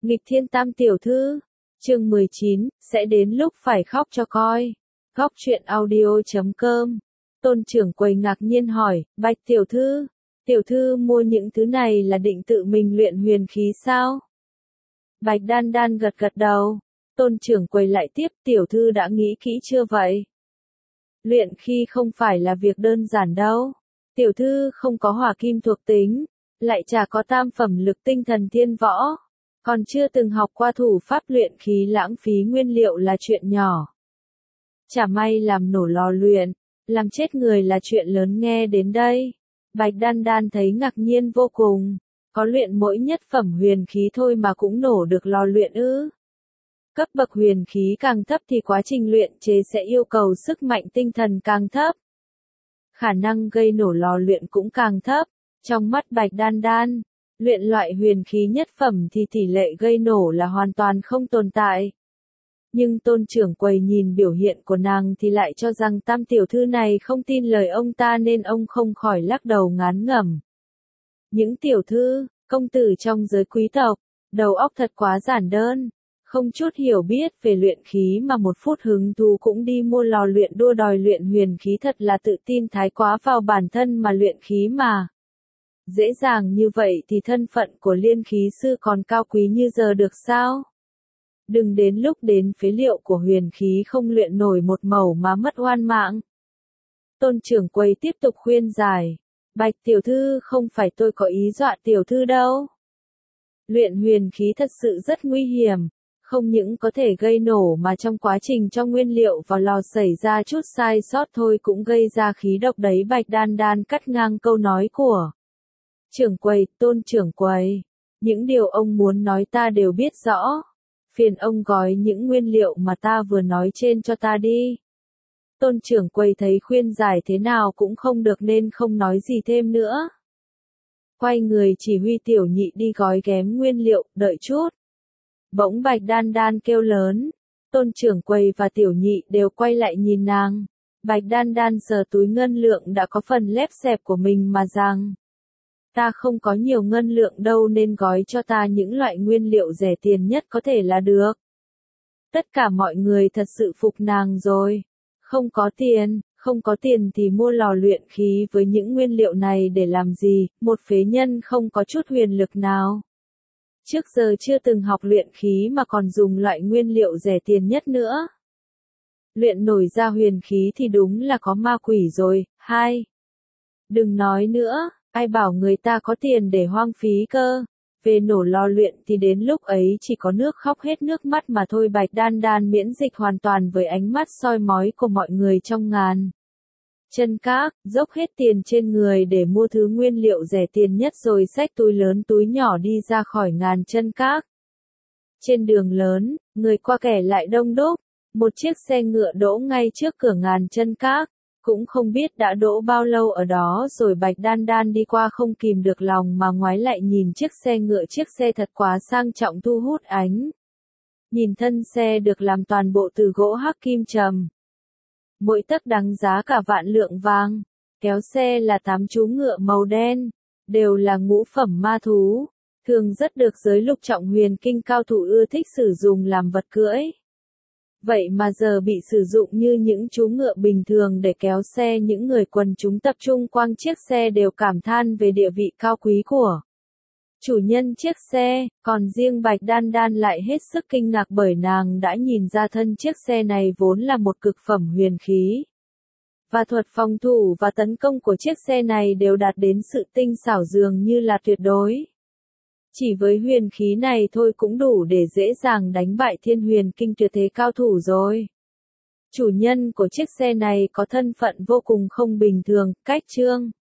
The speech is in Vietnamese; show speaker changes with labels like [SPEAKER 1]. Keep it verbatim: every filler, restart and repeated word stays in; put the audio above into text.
[SPEAKER 1] Nghịch thiên tam tiểu thư, chương mười chín, sẽ đến lúc phải khóc cho coi. Góc truyện audio chấm com. Tôn trưởng quầy ngạc nhiên hỏi, Bạch tiểu thư, tiểu thư mua những thứ này là định tự mình luyện huyền khí sao? Bạch Đan Đan gật gật đầu. Tôn trưởng quầy lại tiếp, tiểu thư đã nghĩ kỹ chưa vậy? Luyện khí không phải là việc đơn giản đâu. Tiểu thư không có hỏa kim thuộc tính, lại chả có tam phẩm lực tinh thần thiên võ, còn chưa từng học qua thủ pháp luyện khí, lãng phí nguyên liệu là chuyện nhỏ. Chả may làm nổ lò luyện, làm chết người là chuyện lớn. Nghe đến đây, Bạch Đan Đan thấy ngạc nhiên vô cùng. Có luyện mỗi nhất phẩm huyền khí thôi mà cũng nổ được lò luyện ư? Cấp bậc huyền khí càng thấp thì quá trình luyện chế sẽ yêu cầu sức mạnh tinh thần càng thấp. Khả năng gây nổ lò luyện cũng càng thấp. Trong mắt Bạch Đan Đan, luyện loại huyền khí nhất phẩm thì tỷ lệ gây nổ là hoàn toàn không tồn tại. Nhưng tôn trưởng quầy nhìn biểu hiện của nàng thì lại cho rằng tam tiểu thư này không tin lời ông ta, nên ông không khỏi lắc đầu ngán ngẩm. Những tiểu thư, công tử trong giới quý tộc, đầu óc thật quá giản đơn, không chút hiểu biết về luyện khí mà một phút hứng thú cũng đi mua lò luyện đua đòi luyện huyền khí, thật là tự tin thái quá vào bản thân mà luyện khí mà. Dễ dàng như vậy thì thân phận của liên khí sư còn cao quý như giờ được sao? Đừng đến lúc đến phế liệu của huyền khí không luyện nổi một mẩu mà mất oan mạng. Tôn trưởng quầy tiếp tục khuyên giải. Bạch tiểu thư, không phải tôi có ý dọa tiểu thư đâu. Luyện huyền khí thật sự rất nguy hiểm, không những có thể gây nổ mà trong quá trình cho nguyên liệu vào lò xảy ra chút sai sót thôi cũng gây ra khí độc đấy. Bạch Đan Đan cắt ngang câu nói của trưởng quầy. Tôn trưởng quầy, những điều ông muốn nói ta đều biết rõ. Phiền ông gói những nguyên liệu mà ta vừa nói trên cho ta đi. Tôn trưởng quầy thấy khuyên giải thế nào cũng không được nên không nói gì thêm nữa. Quay người chỉ huy tiểu nhị đi gói ghém nguyên liệu. Đợi chút. Bỗng Bạch Đan Đan kêu lớn. Tôn trưởng quầy và tiểu nhị đều quay lại nhìn nàng. Bạch Đan Đan sờ túi ngân lượng đã có phần lép xẹp của mình mà rằng, ta không có nhiều ngân lượng đâu nên gói cho ta những loại nguyên liệu rẻ tiền nhất có thể là được. Tất cả mọi người thật sự phục nàng rồi. Không có tiền, không có tiền thì mua lò luyện khí với những nguyên liệu này để làm gì, một phế nhân không có chút huyền lực nào. Trước giờ chưa từng học luyện khí mà còn dùng loại nguyên liệu rẻ tiền nhất nữa. Luyện nổi ra huyền khí thì đúng là có ma quỷ rồi. Hai. Đừng nói nữa. Ai bảo người ta có tiền để hoang phí cơ. Về nổ lò luyện thì đến lúc ấy chỉ có nước khóc hết nước mắt mà thôi. Bạch Đan Đan miễn dịch hoàn toàn với ánh mắt soi mói của mọi người trong ngàn chân các, dốc hết tiền trên người để mua thứ nguyên liệu rẻ tiền nhất rồi xách túi lớn túi nhỏ đi ra khỏi ngàn chân các. Trên đường lớn, người qua kẻ lại đông đúc. Một chiếc xe ngựa đỗ ngay trước cửa ngàn chân các. Cũng không biết đã đỗ bao lâu ở đó rồi. Bạch Đan Đan đi qua không kìm được lòng mà ngoái lại nhìn chiếc xe ngựa. Chiếc xe thật quá sang trọng thu hút ánh. Nhìn thân xe được làm toàn bộ từ gỗ hắc kim trầm. Mỗi tấc đáng giá cả vạn lượng vàng. Kéo xe là tám chú ngựa màu đen. Đều là ngũ phẩm ma thú. Thường rất được giới lục trọng huyền kinh cao thủ ưa thích sử dụng làm vật cưỡi. Vậy mà giờ bị sử dụng như những chú ngựa bình thường để kéo xe. Những người quần chúng tập trung quanh chiếc xe đều cảm than về địa vị cao quý của chủ nhân chiếc xe, còn riêng Bạch Đan Đan lại hết sức kinh ngạc bởi nàng đã nhìn ra thân chiếc xe này vốn là một cực phẩm huyền khí. Và thuật phòng thủ và tấn công của chiếc xe này đều đạt đến sự tinh xảo dường như là tuyệt đối. Chỉ với huyền khí này thôi cũng đủ để dễ dàng đánh bại thiên huyền kinh tuyệt thế cao thủ rồi. Chủ nhân của chiếc xe này có thân phận vô cùng không bình thường. Cách chương